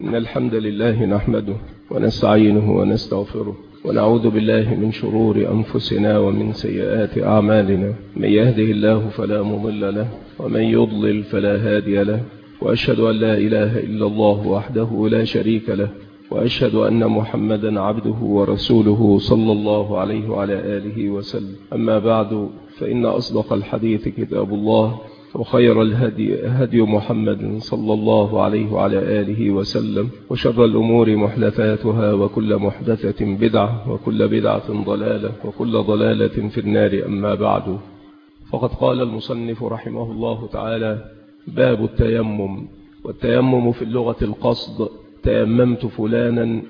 إن الحمد لله نحمده ونستعينه ونستغفره ونعوذ بالله من شرور أنفسنا ومن سيئات أعمالنا. من يهده الله فلا مضل له ومن يضلل فلا هادي له، وأشهد أن لا إله إلا الله وحده لا شريك له، وأشهد أن محمدا عبده ورسوله صلى الله عليه وعلى آله وسلم. أما بعد، فإن أصدق الحديث كتاب الله، وخير الهدي هدي محمد صلى الله عليه وعلى آله وسلم، وشر الأمور محدثاتها، وكل محدثة بدعة، وكل بدعة ضلالة، وكل ضلالة في النار. أما بعد، فقد قال المصنف رحمه الله تعالى: باب التيمم. والتيمم في اللغة القصد. تيممت فلانا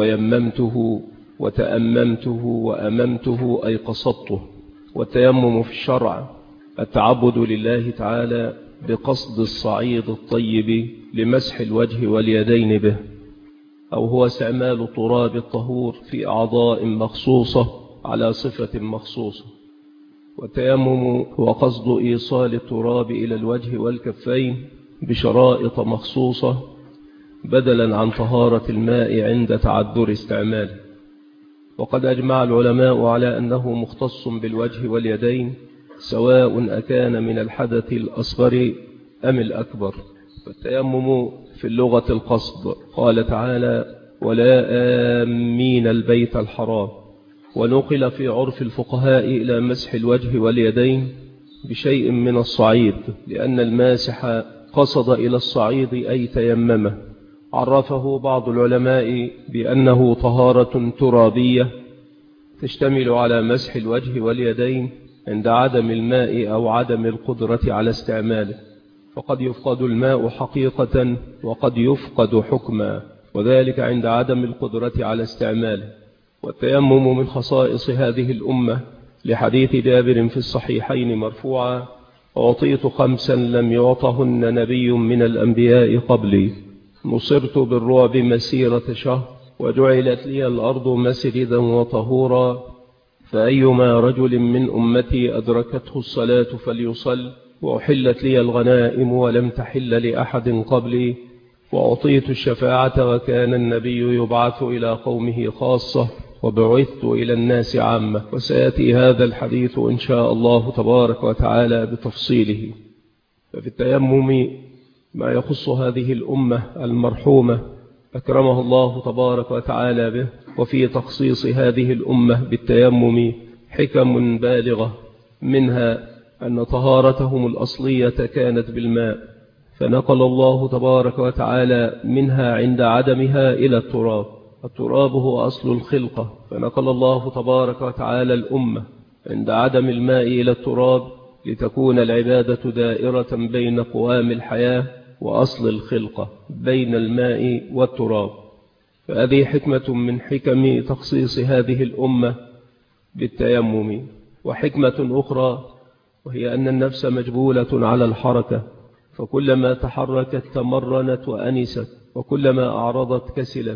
ويممته وتأممته وأممته أي قصدته. والتيمم في الشرع التعبد لله تعالى بقصد الصعيد الطيب لمسح الوجه واليدين به، أو هو استعمال التراب الطهور في أعضاء مخصوصة على صفة مخصوصة. والتيمم هو قصد إيصال التراب إلى الوجه والكفين بشرائط مخصوصة بدلا عن طهارة الماء عند تعذر استعماله. وقد أجمع العلماء على أنه مختص بالوجه واليدين، سواء أكان من الحدث الأصغر أم الأكبر. والتيمم في اللغة القصد. قال تعالى: ولا آمين البيت الحرام. ونقل في عرف الفقهاء إلى مسح الوجه واليدين بشيء من الصعيد، لأن الماسح قصد إلى الصعيد أي تيممه. عرفه بعض العلماء بأنه طهارة ترابية تشتمل على مسح الوجه واليدين عند عدم الماء أو عدم القدرة على استعماله، فقد يفقد الماء حقيقة وقد يفقد حكما، وذلك عند عدم القدرة على استعماله. والتيمم من خصائص هذه الأمة، لحديث جابر في الصحيحين مرفوعا: أعطيت 5 لم يعطهن نبي من الأنبياء قبلي، نصرت بالرعب مسيرة شهر، وجعلت لي الأرض مسجدا وطهورا، فأيما رجل من أمتي أدركته الصلاة فليصل، وأحلت لي الغنائم ولم تحل لأحد قبلي، وأعطيت الشفاعة، وكان النبي يبعث إلى قومه خاصة، وبعثت إلى الناس عامة. وسيأتي هذا الحديث إن شاء الله تبارك وتعالى بتفصيله. ففي التيمم ما يخص هذه الأمة المرحومة أكرمه الله تبارك وتعالى به، وفي تخصيص هذه الأمة بالتيمم حكم بالغة، منها أن طهارتهم الأصلية كانت بالماء، فنقل الله تبارك وتعالى منها عند عدمها إلى التراب. التراب هو أصل الخلقة، فنقل الله تبارك وتعالى الأمة عند عدم الماء إلى التراب، لتكون العبادة دائرة بين قوام الحياة وأصل الخلقة بين الماء والتراب. فهذه حكمة من حكم تخصيص هذه الأمة بالتيمم. وحكمة أخرى، وهي أن النفس مجبولة على الحركة، فكلما تحركت تمرنت وأنست، وكلما أعرضت كسلت،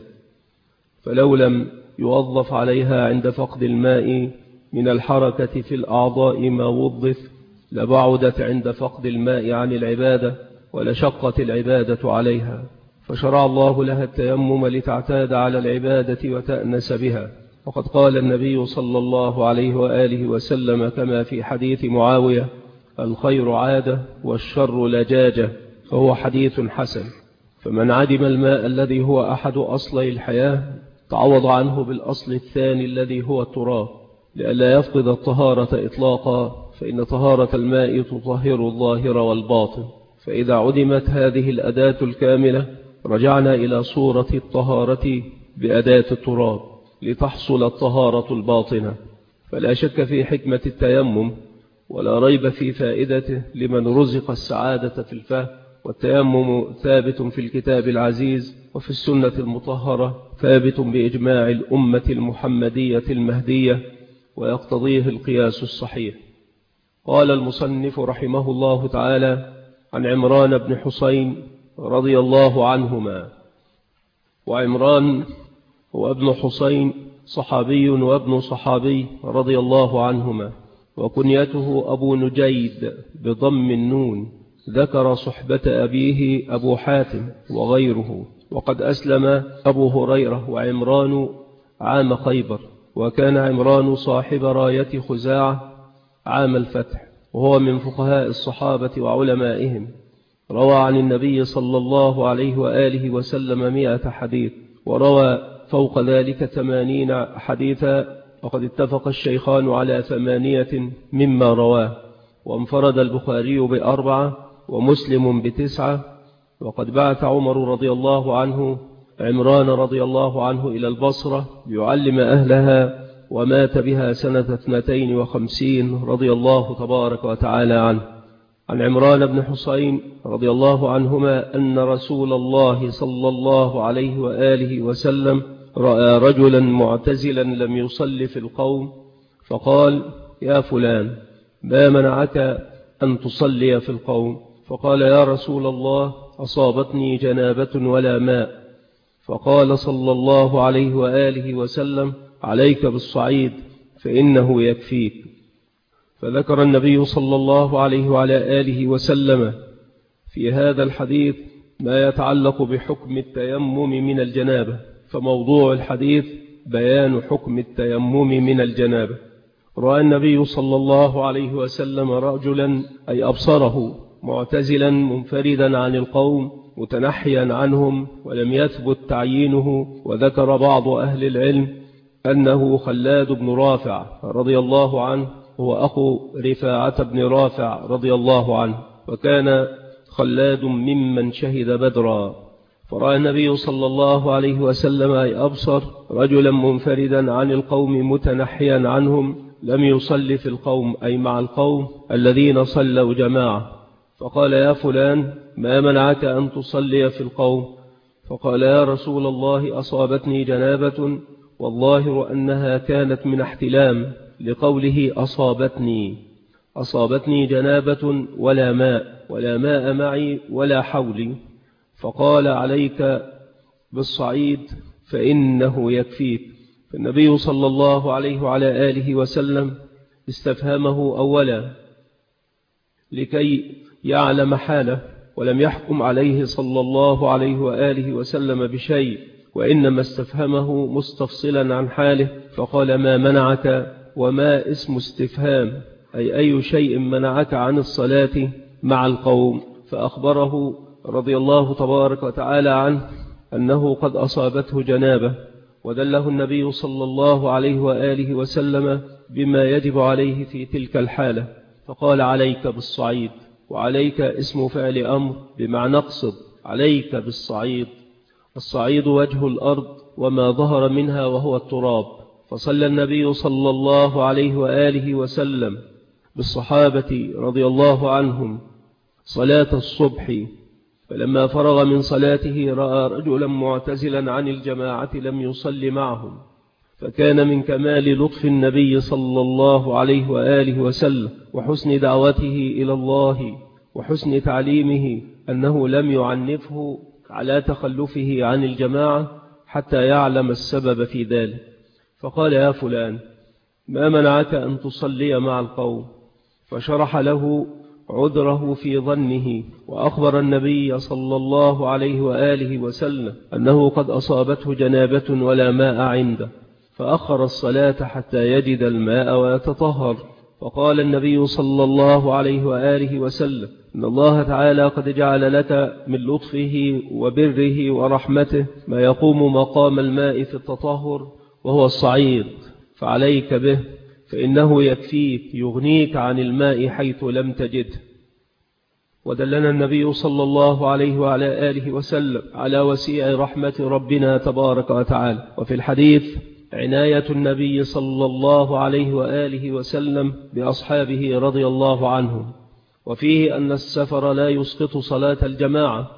فلو لم يوظف عليها عند فقد الماء من الحركة في الأعضاء ما وظف، لبعدت عند فقد الماء عن العبادة ولشقت العبادة عليها. فشرع الله لها التيمم لتعتاد على العبادة وتأنس بها. وقد قال النبي صلى الله عليه وآله وسلم كما في حديث معاوية: الخير عادة والشر لجاجة، فهو حديث حسن. فمن عدم الماء الذي هو أحد أصلي الحياة تعوض عنه بالأصل الثاني الذي هو التراب، لئلا يفقد الطهارة إطلاقا، فإن طهارة الماء تطهر الظاهر والباطن. فإذا عدمت هذه الأداة الكاملة رجعنا إلى صورة الطهارة بأداة التراب لتحصل الطهارة الباطنة. فلا شك في حكمة التيمم، ولا ريب في فائدته لمن رزق السعادة في الفهم. والتيمم ثابت في الكتاب العزيز وفي السنة المطهرة، ثابت بإجماع الأمة المحمدية المهدية، ويقتضيه القياس الصحيح. قال المصنف رحمه الله تعالى: عن عمران بن حسين رضي الله عنهما. وعمران هو ابن حسين، صحابي وابن صحابي رضي الله عنهما، وكنيته أبو نجيد بضم النون، ذكر صحبة أبيه أبو حاتم وغيره، وقد أسلم أبو هريرة وعمران عام خيبر، وكان عمران صاحب راية خزاعة عام الفتح، وهو من فقهاء الصحابة وعلمائهم. روى عن النبي صلى الله عليه وآله وسلم 100 حديث، وروى فوق ذلك 80 حديثا، وقد اتفق الشيخان على 8 مما رواه، وانفرد البخاري ب4 ومسلم ب9. وقد بعث عمر رضي الله عنه عمران رضي الله عنه إلى البصرة ليعلم أهلها، ومات بها سنة 52 رضي الله تبارك وتعالى عنه. عن عمران بن حسين رضي الله عنهما أن رسول الله صلى الله عليه وآله وسلم رأى رجلا معتزلا لم يصل في القوم، فقال: يا فلان، ما منعك أن تصلي في القوم؟ فقال: يا رسول الله، أصابتني جنابة ولا ماء. فقال صلى الله عليه وآله وسلم: عليك بالصعيد فإنه يكفيك. فذكر النبي صلى الله عليه وعلى آله وسلم في هذا الحديث ما يتعلق بحكم التيمم من الجنابة، فموضوع الحديث بيان حكم التيمم من الجنابة. رأى النبي صلى الله عليه وسلم رجلا، أي أبصره، معتزلا منفردا عن القوم متنحيا عنهم، ولم يثبت تعيينه. وذكر بعض أهل العلم أنه خلاد بن رافع رضي الله عنه، هو أخو رفاعة بن رافع رضي الله عنه، وكان خلاد ممن شهد بدرا. فرأى النبي صلى الله عليه وسلم أي أبصر رجلا منفردا عن القوم متنحيا عنهم، لم يصلي في القوم أي مع القوم الذين صلوا جماعة، فقال: يا فلان، ما منعك أن تصلي في القوم؟ فقال: يا رسول الله، أصابتني جنابة، والظاهر أنها كانت من احتلام، لقوله أصابتني جنابة ولا ماء معي ولا حولي. فقال: عليك بالصعيد فإنه يكفيك. فالنبي صلى الله عليه وعلى آله وسلم استفهمه أولا لكي يعلم حاله، ولم يحكم عليه صلى الله عليه وآله وسلم بشيء، وإنما استفهمه مستفصلا عن حاله. فقال: ما منعك؟ وما اسم استفهام، أي شيء منعك عن الصلاة مع القوم؟ فأخبره رضي الله تبارك وتعالى عنه أنه قد أصابته جنابة، ودله النبي صلى الله عليه وآله وسلم بما يجب عليه في تلك الحالة، فقال: عليك بالصعيد. وعليك اسم فعل أمر بمعنى اقصد، عليك بالصعيد. الصعيد وجه الأرض وما ظهر منها وهو التراب. فصلى النبي صلى الله عليه وآله وسلم بالصحابة رضي الله عنهم صلاة الصبح، فلما فرغ من صلاته رأى رجلا معتزلا عن الجماعة لم يصل معهم، فكان من كمال لطف النبي صلى الله عليه وآله وسلم وحسن دعوته إلى الله وحسن تعليمه أنه لم يعنفه على تخلفه عن الجماعة حتى يعلم السبب في ذلك. فقال: يا فلان، ما منعك أن تصلي مع القوم؟ فشرح له عذره في ظنه، وأخبر النبي صلى الله عليه وآله وسلم أنه قد أصابته جنابة ولا ماء عنده، فأخر الصلاة حتى يجد الماء ويتطهر. فقال النبي صلى الله عليه وآله وسلم: إن الله تعالى قد جعل لك من لطفه وبره ورحمته ما يقوم مقام الماء في التطهر، وهو الصعيد، فعليك به، فإنه يكفيك، يغنيك عن الماء حيث لم تجده. ودلنا النبي صلى الله عليه وعلى آله وسلم على وسيع رحمة ربنا تبارك وتعالى. وفي الحديث عناية النبي صلى الله عليه وآله وسلم بأصحابه رضي الله عنهم، وفيه أن السفر لا يسقط صلاة الجماعة،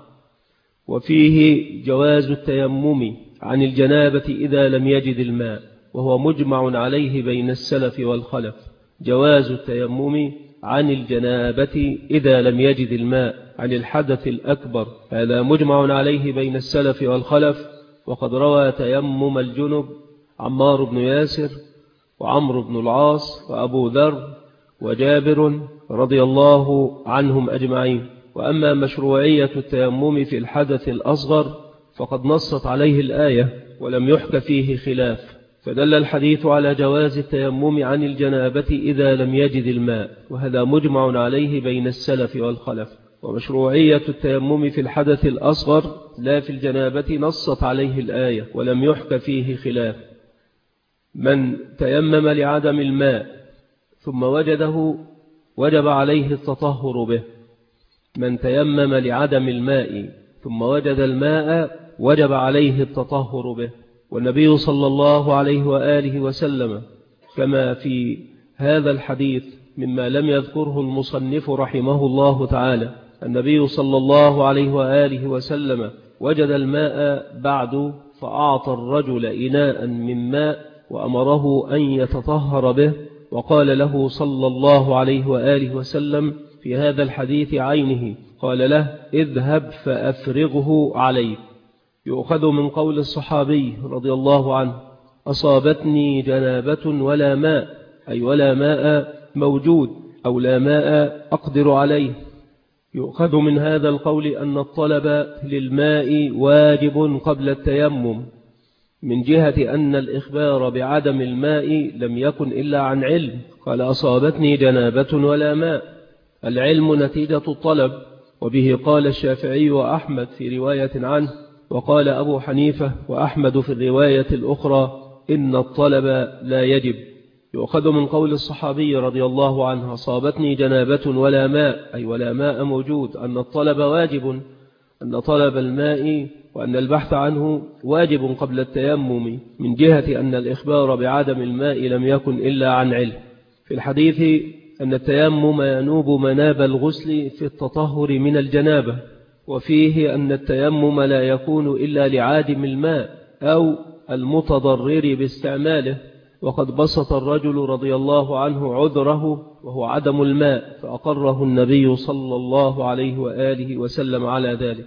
وفيه جواز التيمم عن الجنابة إذا لم يجد الماء، وهو مجمع عليه بين السلف والخلف. جواز التيمم عن الجنابة إذا لم يجد الماء عن الحدث الأكبر، هذا مجمع عليه بين السلف والخلف. وقد روى تيمم الجنب عمار بن ياسر وعمرو بن العاص وأبو ذر وجابر رضي الله عنهم أجمعين. وأما مشروعية التيمم في الحدث الأصغر فقد نصت عليه الآية ولم يحك فيه خلاف، فدل الحديث على جواز التيمم عن الجنابة إذا لم يجد الماء، وهذا مجمع عليه بين السلف والخلف. ومشروعية التيمم في الحدث الأصغر لا في الجنابة نصت عليه الآية ولم يحك فيه خلاف. من تيمم لعدم الماء ثم وجده وجب عليه التطهر به. من تيمم لعدم الماء ثم وجد الماء وجب عليه التطهر به. والنبي صلى الله عليه وآله وسلم كما في هذا الحديث مما لم يذكره المصنف رحمه الله تعالى، النبي صلى الله عليه وآله وسلم وجد الماء بعد فأعطى الرجل إناء من ماء وأمره أن يتطهر به، وقال له صلى الله عليه وآله وسلم في هذا الحديث عينه، قال له اذهب فأفرغه عليك. يؤخذ من قول الصحابي رضي الله عنه أصابتني جنابة ولا ماء، أي ولا ماء موجود أو لا ماء أقدر عليه. يؤخذ من هذا القول أن الطلب للماء واجب قبل التيمم، من جهة أن الإخبار بعدم الماء لم يكن إلا عن علم، قال أصابتني جنابة ولا ماء، العلم نتيجة الطلب، وبه قال الشافعي وأحمد في رواية عنه، وقال أبو حنيفة وأحمد في الرواية الأخرى إن الطلب لا يجب. يؤخذ من قول الصحابي رضي الله عنه أصابتني جنابة ولا ماء، أي ولا ماء موجود، أن الطلب واجب، أن طلب الماء وأن البحث عنه واجب قبل التيمم، من جهة أن الإخبار بعدم الماء لم يكن إلا عن علم. في الحديث أن التيمم ينوب مناب الغسل في التطهر من الجنابة، وفيه أن التيمم لا يكون إلا لعادم الماء أو المتضرر باستعماله، وقد بسط الرجل رضي الله عنه عذره وهو عدم الماء، فأقره النبي صلى الله عليه وآله وسلم على ذلك.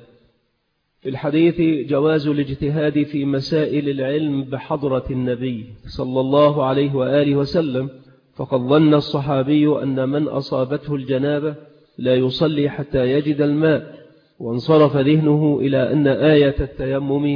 في الحديث جواز الاجتهاد في مسائل العلم بحضرة النبي صلى الله عليه وآله وسلم، فقد ظن الصحابي أن من أصابته الجنابة لا يصلي حتى يجد الماء، وانصرف ذهنه إلى أن آية التيمم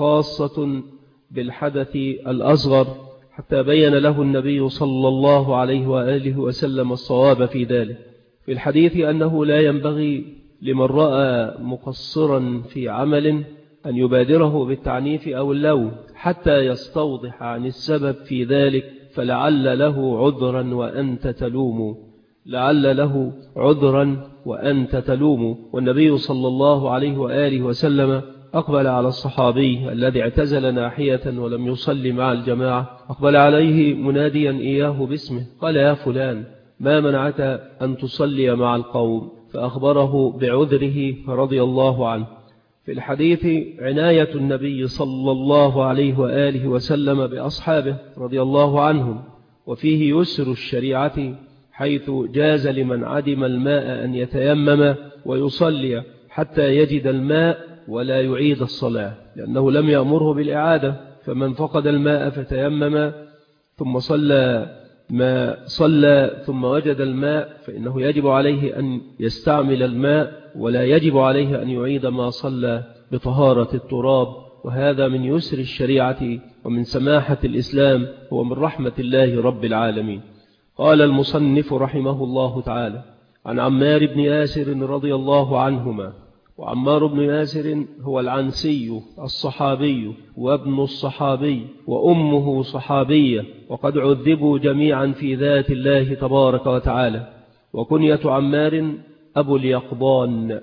خاصة بالحدث الأصغر، حتى بين له النبي صلى الله عليه وآله وسلم الصواب في ذلك. في الحديث أنه لا ينبغي لمن رأى مقصرا في عمل أن يبادره بالتعنيف أو اللوم حتى يستوضح عن السبب في ذلك، فلعل له عذرا وأنت تلوم، لعل له عذرا وأنت تلوم. والنبي صلى الله عليه وآله وسلم أقبل على الصحابي الذي اعتزل ناحية ولم يصلي مع الجماعة، أقبل عليه مناديا إياه باسمه، قال يا فلان ما منعك أن تصلي مع القوم؟ فأخبره بعذره رضي الله عنه. في الحديث عناية النبي صلى الله عليه وآله وسلم بأصحابه رضي الله عنهم، وفيه يسر الشريعة، حيث جاز لمن عدم الماء أن يتيمم ويصلي حتى يجد الماء ولا يعيد الصلاة، لأنه لم يأمره بالإعادة. فمن فقد الماء فتيمم ثم صلى ما صلى ثم وجد الماء فإنه يجب عليه أن يستعمل الماء، ولا يجب عليه أن يعيد ما صلى بطهارة التراب. وهذا من يسر الشريعة ومن سماحة الإسلام ومن رحمة الله رب العالمين. قال المصنف رحمه الله تعالى عن عمار بن ياسر رضي الله عنهما. وعمار بن ياسر هو العنسي الصحابي وابن الصحابي وأمه صحابية، وقد عذبوا جميعا في ذات الله تبارك وتعالى. وكنية عمار أبو اليقظان،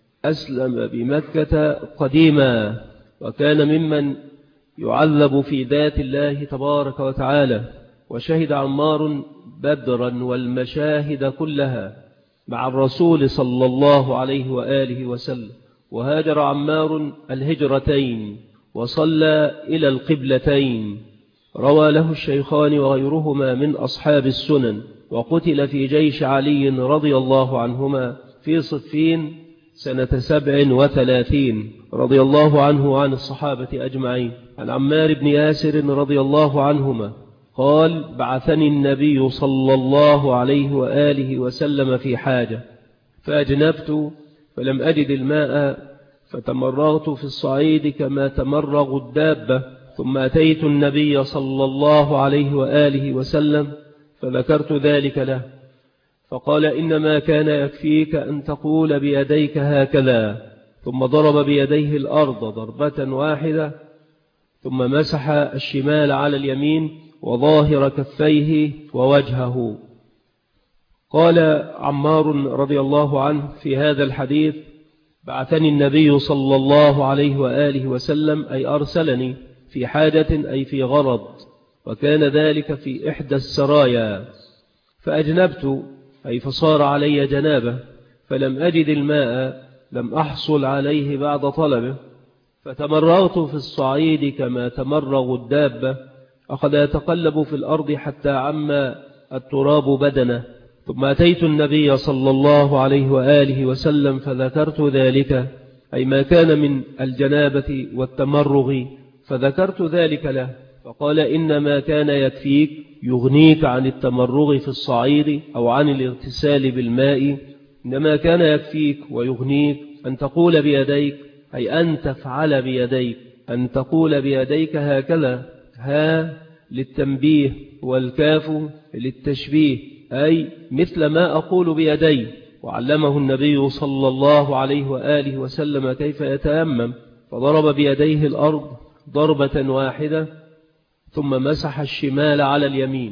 أسلم بمكة قديما، وكان ممن يعذب في ذات الله تبارك وتعالى. وشهد عمار بدرا والمشاهد كلها مع الرسول صلى الله عليه وآله وسلم. وهاجر عمار الهجرتين وصلى إلى القبلتين، روى له الشيخان وغيرهما من أصحاب السنن. وقتل في جيش علي رضي الله عنهما في صفين سنة 37 رضي الله عنه وعن الصحابة أجمعين. عن عمار بن ياسر رضي الله عنهما قال بعثني النبي صلى الله عليه وآله وسلم في حاجة فأجنبت فلم أجد الماء فتمرغت في الصعيد كما تمرغ الدابة، ثم أتيت النبي صلى الله عليه وآله وسلم فذكرت ذلك له، فقال إنما كان يكفيك أن تقول بيديك هكذا، ثم ضرب بيديه الأرض ضربة واحدة، ثم مسح الشمال على اليمين وظاهر كفيه ووجهه. قال عمار رضي الله عنه في هذا الحديث: بعثني النبي صلى الله عليه وآله وسلم، أي أرسلني في حاجة أي في غرض، وكان ذلك في إحدى السرايا، فأجنبت أي فصار علي جنابه، فلم أجد الماء، لم أحصل عليه بعد طلبه، فتمرغت في الصعيد كما تمرغ الدابة، أخذ يتقلب في الأرض حتى عم التراب بدنه، ثم أتيت النبي صلى الله عليه وآله وسلم فذكرت ذلك، أي ما كان من الجنابة والتمرغ، فذكرت ذلك له، فقال إنما كان يكفيك يغنيك عن التمرغ في الصعيد أو عن الاغتسال بالماء، إنما كان يكفيك ويغنيك أن تقول بيديك، أي أن تفعل بيديك، أن تقول بيديك هكذا، ها للتنبيه والكاف للتشبيه، أي مثل ما أقول بيدي. وعلمه النبي صلى الله عليه وآله وسلم كيف يتيمم، فضرب بيديه الأرض ضربة واحدة، ثم مسح الشمال على اليمين،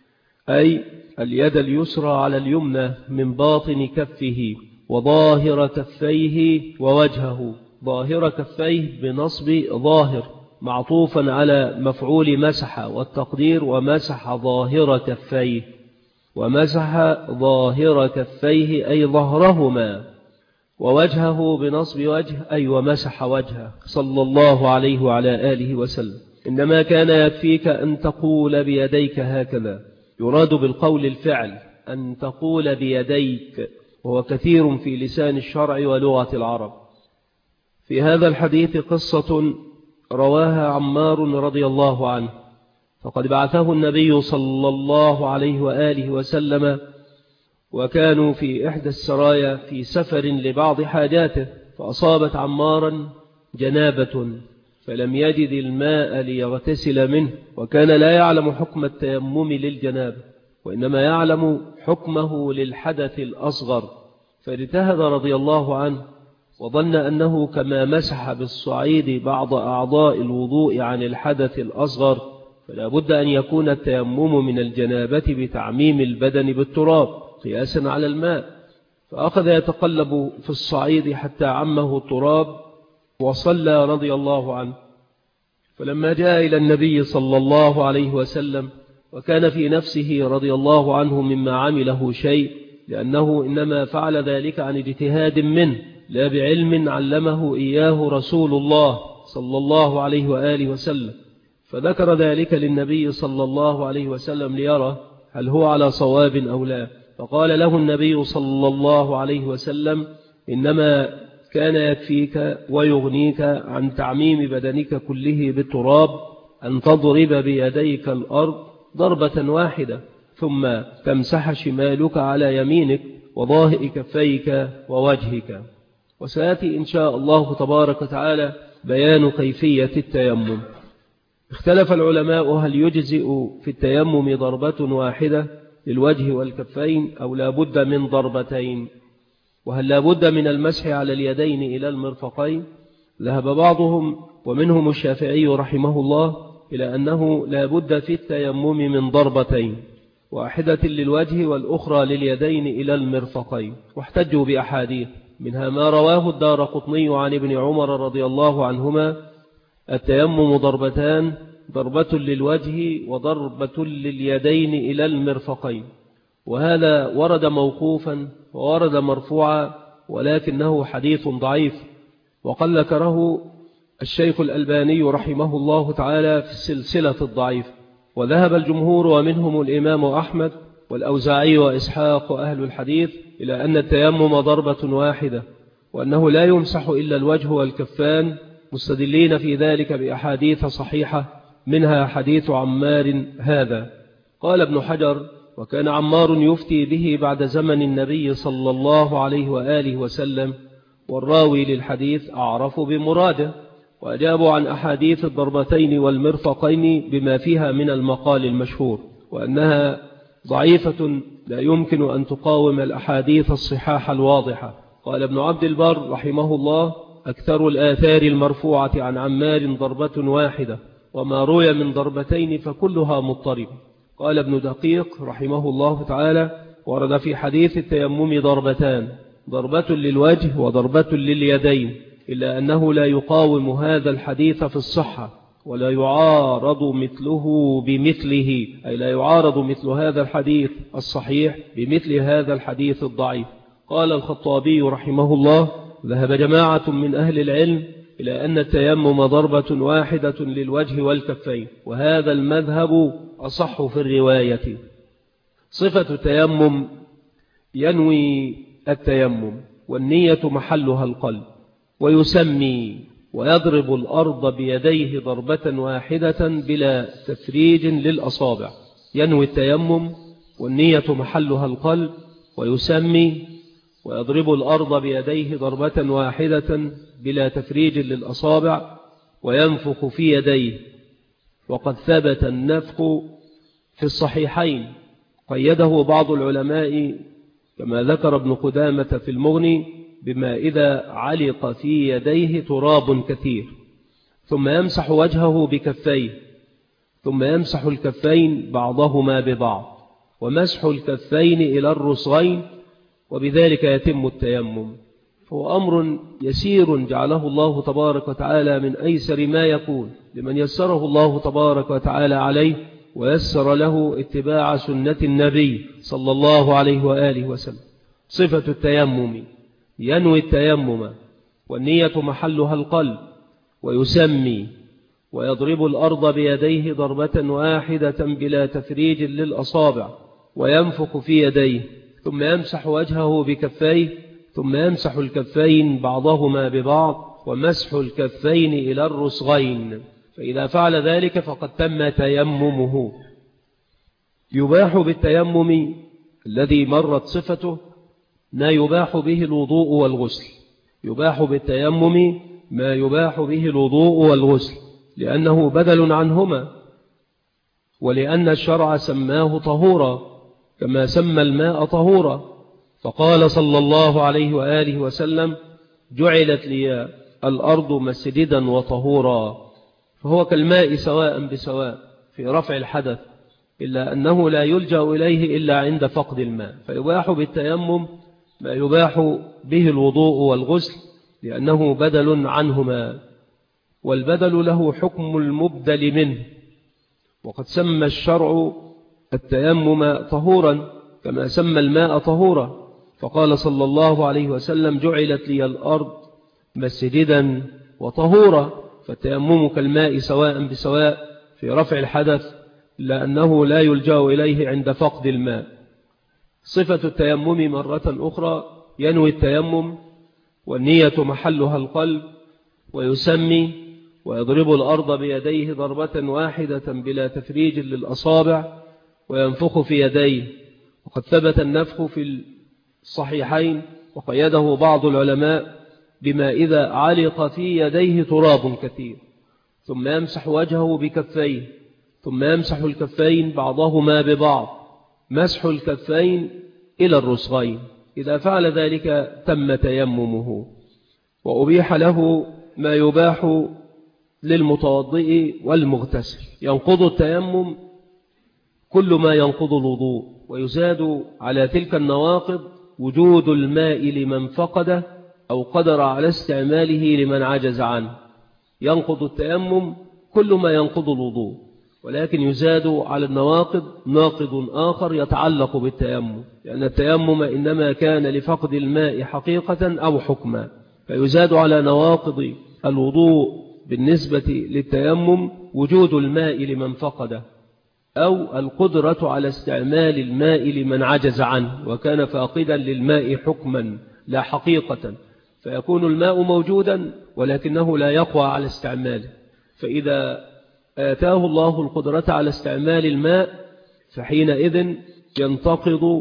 أي اليد اليسرى على اليمنى من باطن كفه، وظاهر كفيه ووجهه. ظاهر كفيه بنصب ظاهر معطوفا على مفعول مسح، والتقدير ومسح ظاهر كفيه، ومسح ظاهر كفيه أي ظهرهما، ووجهه بنصب وجه أي ومسح وجهه صلى الله عليه وعلى آله وسلم. إنما كان يكفيك أن تقول بيديك هكذا، يراد بالقول الفعل، أن تقول بيديك، وهو كثير في لسان الشرع ولغة العرب. في هذا الحديث قصة رواها عمار رضي الله عنه، فقد بعثه النبي صلى الله عليه وآله وسلم، وكانوا في إحدى السرايا في سفر لبعض حاجاته، فأصابت عمارا جنابة، فلم يجد الماء ليغتسل منه، وكان لا يعلم حكم التيمم للجنابة، وإنما يعلم حكمه للحدث الأصغر، فاجتهد رضي الله عنه وظن أنه كما مسح بالصعيد بعض أعضاء الوضوء عن الحدث الأصغر، فلا بد أن يكون التيمم من الجنابة بتعميم البدن بالتراب قياسا على الماء، فأخذ يتقلب في الصعيد حتى عمه التراب وصلى رضي الله عنه. فلما جاء إلى النبي صلى الله عليه وسلم، وكان في نفسه رضي الله عنه مما عمله شيء، لأنه إنما فعل ذلك عن اجتهاد منه لا بعلم علمه إياه رسول الله صلى الله عليه وآله وسلم، فذكر ذلك للنبي صلى الله عليه وسلم ليرى هل هو على صواب أو لا، فقال له النبي صلى الله عليه وسلم: إنما كان يكفيك ويغنيك عن تعميم بدنك كله بالتراب أن تضرب بيديك الأرض ضربة واحدة، ثم تمسح شمالك على يمينك وظاهر كفيك ووجهك. وسيأتي إن شاء الله تبارك وتعالى بيان كيفية التيمم. اختلف العلماء هل يجزئ في التيمم ضربة واحدة للوجه والكفين أو لا بد من ضربتين، وهل لا بد من المسح على اليدين إلى المرفقين. ذهب بعضهم ومنهم الشافعي رحمه الله إلى أنه لا بد في التيمم من ضربتين، واحدة للوجه والأخرى لليدين إلى المرفقين، واحتجوا بأحاديث منها ما رواه الدارقطني عن ابن عمر رضي الله عنهما: التيمم ضربتان، ضربة للوجه وضربة لليدين إلى المرفقين. وهذا ورد موقوفا وورد مرفوعا، ولكنه حديث ضعيف، وقد ذكره الشيخ الألباني رحمه الله تعالى في السلسلة الضعيف. وذهب الجمهور ومنهم الإمام أحمد والأوزاعي وإسحاق أهل الحديث إلى أن التيمم ضربة واحدة، وأنه لا يمسح إلا الوجه والكفان، مستدلين في ذلك بأحاديث صحيحة منها حديث عمار هذا. قال ابن حجر: وكان عمار يفتي به بعد زمن النبي صلى الله عليه وآله وسلم، والراوي للحديث أعرف بمراده، وأجابوا عن أحاديث الضربتين والمرفقين بما فيها من المقال المشهور، وأنها ضعيفة لا يمكن أن تقاوم الأحاديث الصحاح الواضحة. قال ابن عبد البر رحمه الله: أكثر الآثار المرفوعة عن عمار ضربة واحدة، وما روي من ضربتين فكلها مضطرب. قال ابن دقيق رحمه الله تعالى: ورد في حديث التيمم ضربتان، ضربة للوجه وضربة لليدين، إلا أنه لا يقاوم هذا الحديث في الصحة، ولا يعارض مثله بمثله، أي لا يعارض مثل هذا الحديث الصحيح بمثل هذا الحديث الضعيف. قال الخطابي رحمه الله: ذهب جماعة من أهل العلم إلى أن التيمم ضربة واحدة للوجه والكفين، وهذا المذهب أصح في الرواية. صفة التيمم: ينوي التيمم والنية محلها القلب، ويسمي ويضرب الأرض بيديه ضربة واحدة بلا تفريج للأصابع. ينوي التيمم والنية محلها القلب، ويسمي ويضرب الأرض بيديه ضربة واحدة بلا تفريج للأصابع، وينفخ في يديه. وقد ثبت النفخ في الصحيحين، قيده بعض العلماء كما ذكر ابن قدامة في المغني بما إذا علق في يديه تراب كثير، ثم يمسح وجهه بكفيه، ثم يمسح الكفين بعضهما ببعض، ومسح الكفين إلى الرسغين، وبذلك يتم التيمم. فهو أمر يسير جعله الله تبارك وتعالى من أيسر ما يكون لمن يسره الله تبارك وتعالى عليه، ويسر له اتباع سنة النبي صلى الله عليه وآله وسلم. صفة التيمم: ينوي التيمم والنية محلها القلب، ويسمي ويضرب الأرض بيديه ضربة واحدة بلا تفريج للأصابع، وينفخ في يديه، ثم يمسح وجهه بكفيه، ثم يمسح الكفين بعضهما ببعض، ومسح الكفين إلى الرسغين. فإذا فعل ذلك فقد تم تيممه. يباح بالتيمم الذي مرت صفته ما يباح به الوضوء والغسل. يباح بالتيمم ما يباح به الوضوء والغسل، لأنه بدل عنهما، ولأن الشرع سماه طهورا كما سمى الماء طهورا. فقال صلى الله عليه وآله وسلم: جعلت لي الأرض مسجدا وطهورا. فهو كالماء سواء بسواء في رفع الحدث، إلا أنه لا يلجأ إليه إلا عند فقد الماء. فيباح بالتيمم ما يباح به الوضوء والغسل، لأنه بدل عنهما، والبدل له حكم المبدل منه. وقد سمى الشرع التيمم طهورا كما سمى الماء طهورا، فقال صلى الله عليه وسلم: جعلت لي الأرض مسجدا وطهورا. فالتيمم كالماء سواء بسواء في رفع الحدث، لأنه لا يلجأ إليه عند فقد الماء. صفة التيمم مرة أخرى: ينوي التيمم والنية محلها القلب، ويسمي ويضرب الأرض بيديه ضربة واحدة بلا تفريج للأصابع، وينفخ في يديه. وقد ثبت النفخ في الصحيحين، وقيده بعض العلماء بما إذا علق في يديه تراب كثير، ثم يمسح وجهه بكفيه، ثم يمسح الكفين بعضهما ببعض، مسح الكفين إلى الرسغين. إذا فعل ذلك تم تيممه. وأبيح له ما يباح للمتوضئ والمغتسل. ينقض التيمم كل ما ينقض الوضوء، ويزاد على تلك النواقض وجود الماء لمن فقده أو قدر على استعماله لمن عجز عنه. ينقض التيمم كل ما ينقض الوضوء، ولكن يزاد على النواقض ناقض آخر يتعلق بالتيمم، لأن التيمم إنما كان لفقد الماء حقيقة أو حكما، فيزاد على نواقض الوضوء بالنسبة للتيمم وجود الماء لمن فقده، أو القدرة على استعمال الماء لمن عجز عنه وكان فاقدا للماء حكما لا حقيقة، فيكون الماء موجودا ولكنه لا يقوى على استعماله. فإذا آتاه الله القدرة على استعمال الماء فحينئذ ينتقض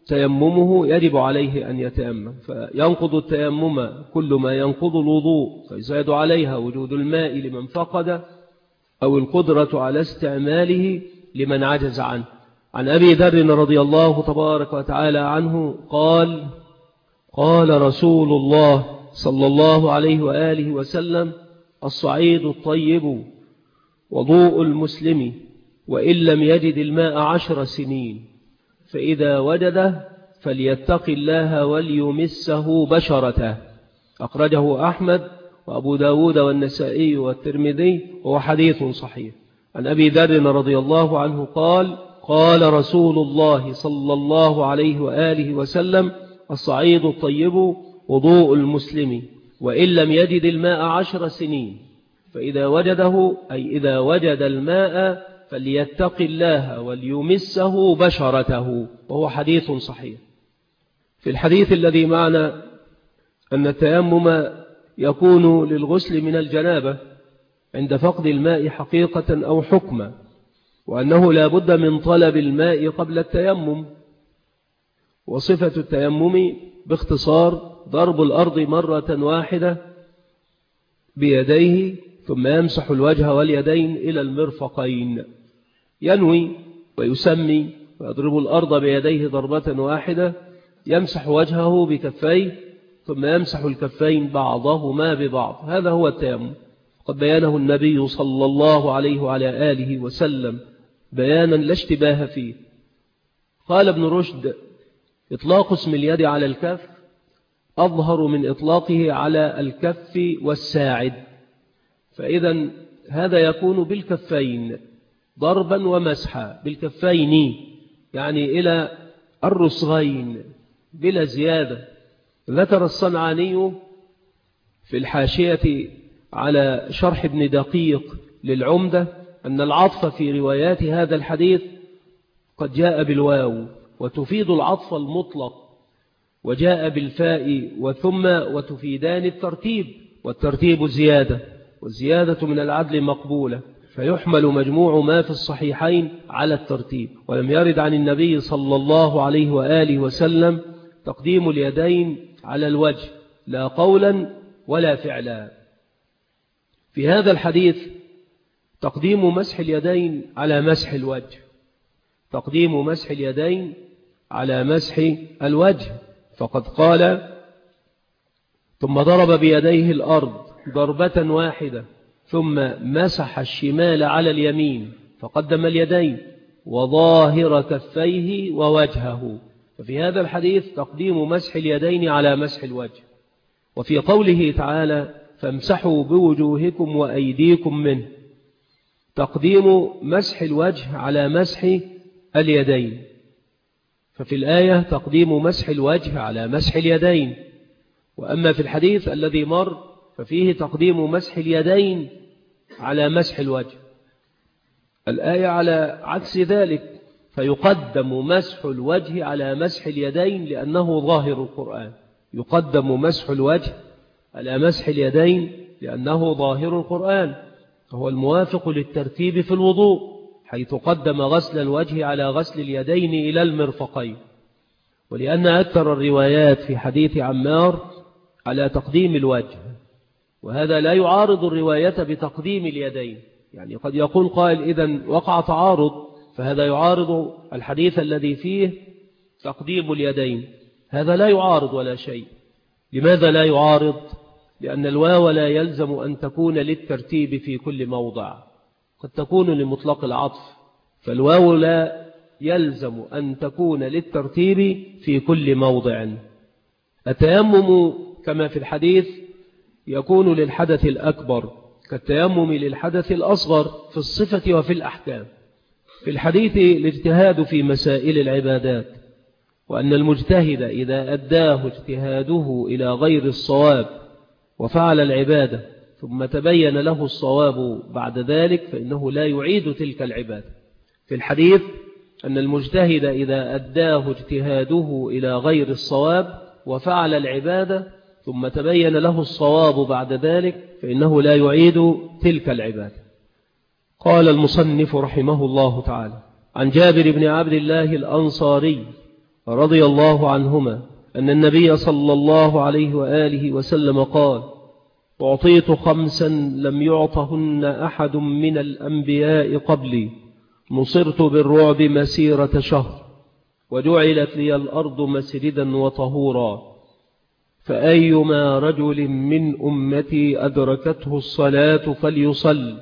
تيممه يجب عليه أن يتيمم. فينقض التيمم كل ما ينقض الوضوء، فيزاد عليها وجود الماء لمن فقد، أو القدرة على استعماله لمن عجز عنه. عن أبي ذر رضي الله تبارك وتعالى عنه قال: قال رسول الله صلى الله عليه وآله وسلم: الصعيد الطيب وضوء المسلم، وإن لم يجد الماء 10 سنين، فإذا وجده فليتق الله وليمسه بشرته. أخرجه أحمد وأبو داود والنسائي والترمذي، وهو حديث صحيح. عن أبي ذر رضي الله عنه قال: قال رسول الله صلى الله عليه وآله وسلم: الصعيد الطيب وضوء المسلم، وإن لم يجد الماء 10 سنين، فإذا وجده أي إذا وجد الماء فليتق الله وليمسه بشرته، وهو حديث صحيح. في الحديث الذي معنا أن التيمم يكون للغسل من الجنابة عند فقد الماء حقيقة أو حكما، وأنه لا بد من طلب الماء قبل التيمم. وصفة التيمم باختصار ضرب الأرض مرة واحدة بيديه، ثم يمسح الوجه واليدين إلى المرفقين، ينوي ويسمي ويضرب الأرض بيديه ضربة واحدة، يمسح وجهه بكفيه، ثم يمسح الكفين بعضهما ببعض. هذا هو التيمم، قد بيانه النبي صلى الله عليه وعلى آله وسلم بيانا لا اشتباه فيه. قال ابن رشد: إطلاق اسم اليد على الكف أظهر من إطلاقه على الكف والساعد، فإذا هذا يكون بالكفين ضربا ومسحا، بالكفين يعني إلى الرسغين بلا زيادة. ذكر الصنعاني في الحاشية على شرح ابن دقيق للعمدة أن العطف في روايات هذا الحديث قد جاء بالواو وتفيد العطف المطلق، وجاء بالفاء وثم وتفيدان الترتيب، والترتيب زيادة، والزيادة من العدل مقبولة، فيحمل مجموع ما في الصحيحين على الترتيب. ولم يرد عن النبي صلى الله عليه وآله وسلم تقديم اليدين على الوجه لا قولا ولا فعلا. في هذا الحديث تقديم مسح اليدين على مسح الوجه، تقديم مسح اليدين على مسح الوجه، فقد قال: ثم ضرب بيديه الأرض ضربة واحدة، ثم مسح الشمال على اليمين، فقدم اليدين وظاهر كفيه ووجهه. ففي هذا الحديث تقديم مسح اليدين على مسح الوجه. وفي قوله تعالى: فامسحوا بوجوهكم وأيديكم منه، تقديم مسح الوجه على مسح اليدين. ففي الآية تقديم مسح الوجه على مسح اليدين، وأما في الحديث الذي مر ففيه تقديم مسح اليدين على مسح الوجه. الآية على عكس ذلك، فيقدم مسح الوجه على مسح اليدين لأنه ظاهر القرآن، يقدم مسح الوجه على مسح اليدين لأنه ظاهر القرآن، فهو الموافق للترتيب في الوضوء، حيث قدم غسل الوجه على غسل اليدين إلى المرفقين. ولأن أكثر الروايات في حديث عمار على تقديم الوجه، وهذا لا يعارض الرواية بتقديم اليدين. يعني قد يقول قائل: إذن وقع تعارض، فهذا يعارض الحديث الذي فيه تقديم اليدين. هذا لا يعارض ولا شيء. لماذا لا يعارض؟ لأن الواو لا يلزم أن تكون للترتيب في كل موضع، قد تكون لمطلق العطف، فالواو لا يلزم أن تكون للترتيب في كل موضع. التيمم كما في الحديث يكون للحدث الأكبر كالتيمم للحدث الأصغر في الصفة وفي الأحكام. في الحديث الاجتهاد في مسائل العبادات، وأن المجتهد إذا أداه اجتهاده إلى غير الصواب وفعل العبادة ثم تبين له الصواب بعد ذلك فإنه لا يعيد تلك العبادة. في الحديث أن المجتهد إذا أداه اجتهاده إلى غير الصواب وفعل العبادة ثم تبين له الصواب بعد ذلك فإنه لا يعيد تلك العبادة. قال المصنف رحمه الله تعالى: عن جابر بن عبد الله الأنصاري رضي الله عنهما أن النبي صلى الله عليه وآله وسلم قال: أعطيت 5 لم يعطهن أحد من الأنبياء قبلي، نصرت بالرعب مسيرة شهر، وجعلت لي الأرض مسجدا وطهورا، فأيما رجل من أمتي أدركته الصلاة فليصل،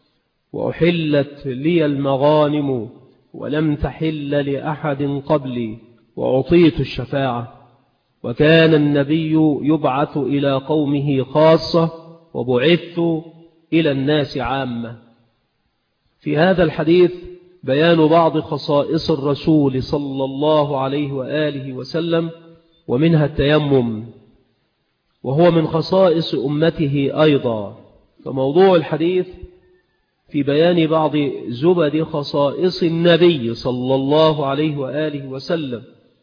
وأحلت لي المغانم ولم تحل لأحد قبلي، وأعطيت الشفاعة. وكان النبي يبعث إلى قومه خاصة، وبعثت إلى الناس عامة. في هذا الحديث بيان بعض خصائص الرسول صلى الله عليه وآله وسلم، ومنها التيمم، وهو من خصائص أمته أيضا. فموضوع الحديث في بيان بعض زبد خصائص النبي صلى الله عليه وآله وسلم،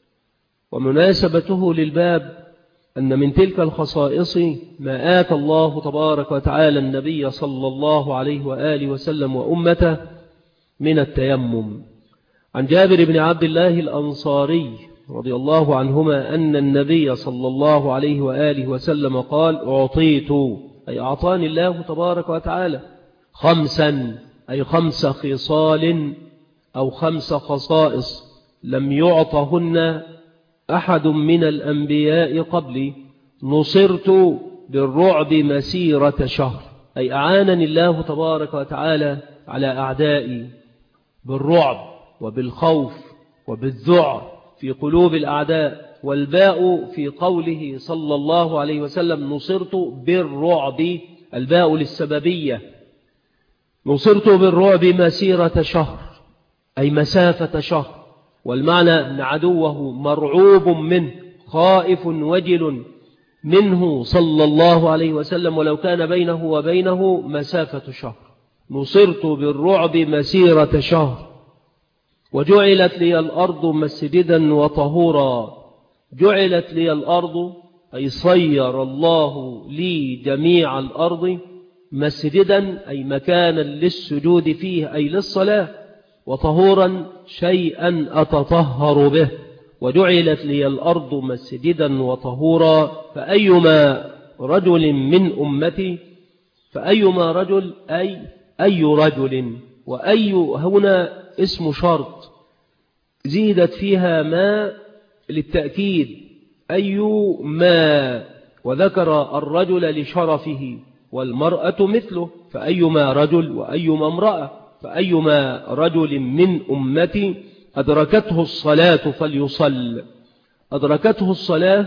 ومناسبته للباب أن من تلك الخصائص ما آتى الله تبارك وتعالى النبي صلى الله عليه وآله وسلم وأمته من التيمم. عن جابر بن عبد الله الأنصاري رضي الله عنهما أن النبي صلى الله عليه وآله وسلم قال: أعطيت، أي أعطاني الله تبارك وتعالى 5، أي 5 خصال أو 5 خصائص لم يعطهن أحد من الأنبياء قبلي، نصرت بالرعب مسيرة شهر، أي أعانني الله تبارك وتعالى على أعدائي بالرعب وبالخوف وبالذعر في قلوب الأعداء. والباء في قوله صلى الله عليه وسلم نصرت بالرعب، الباء للسببية، نصرت بالرعب مسيرة شهر، أي مسافة شهر، والمعنى أن عدوه مرعوب منه، خائف وجل منه صلى الله عليه وسلم، ولو كان بينه وبينه مسافة شهر. نصرت بالرعب مسيرة شهر، وجعلت لي الأرض مسجدا وطهورا. جعلت لي الأرض، أي صير الله لي جميع الأرض مسجدا، أي مكانا للسجود فيه، أي للصلاة، وطهورا شيئا أتطهر به. وجعلت لي الأرض مسجدا وطهورا، فأيما رجل من أمتي، فأيما رجل أي رجل، وأي هنا اسم شرط زيدت فيها ما للتأكيد، أي ما، وذكر الرجل لشرفه، والمرأة مثله، فأيما رجل وأيما امرأة. فأيما رجل من أمتي أدركته الصلاة فليصل. أدركته الصلاة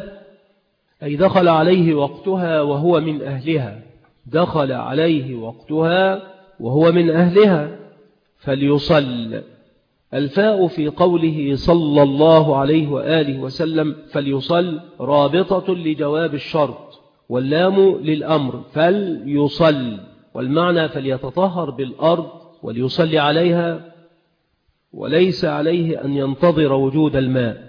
أي دخل عليه وقتها وهو من أهلها، دخل عليه وقتها وهو من أهلها، فليصل. الفاء في قوله صلى الله عليه وآله وسلم فليصل رابطة لجواب الشرط، واللام للأمر فليصل، والمعنى فليتطهر بالأرض وليصلي عليها، وليس عليه أن ينتظر وجود الماء.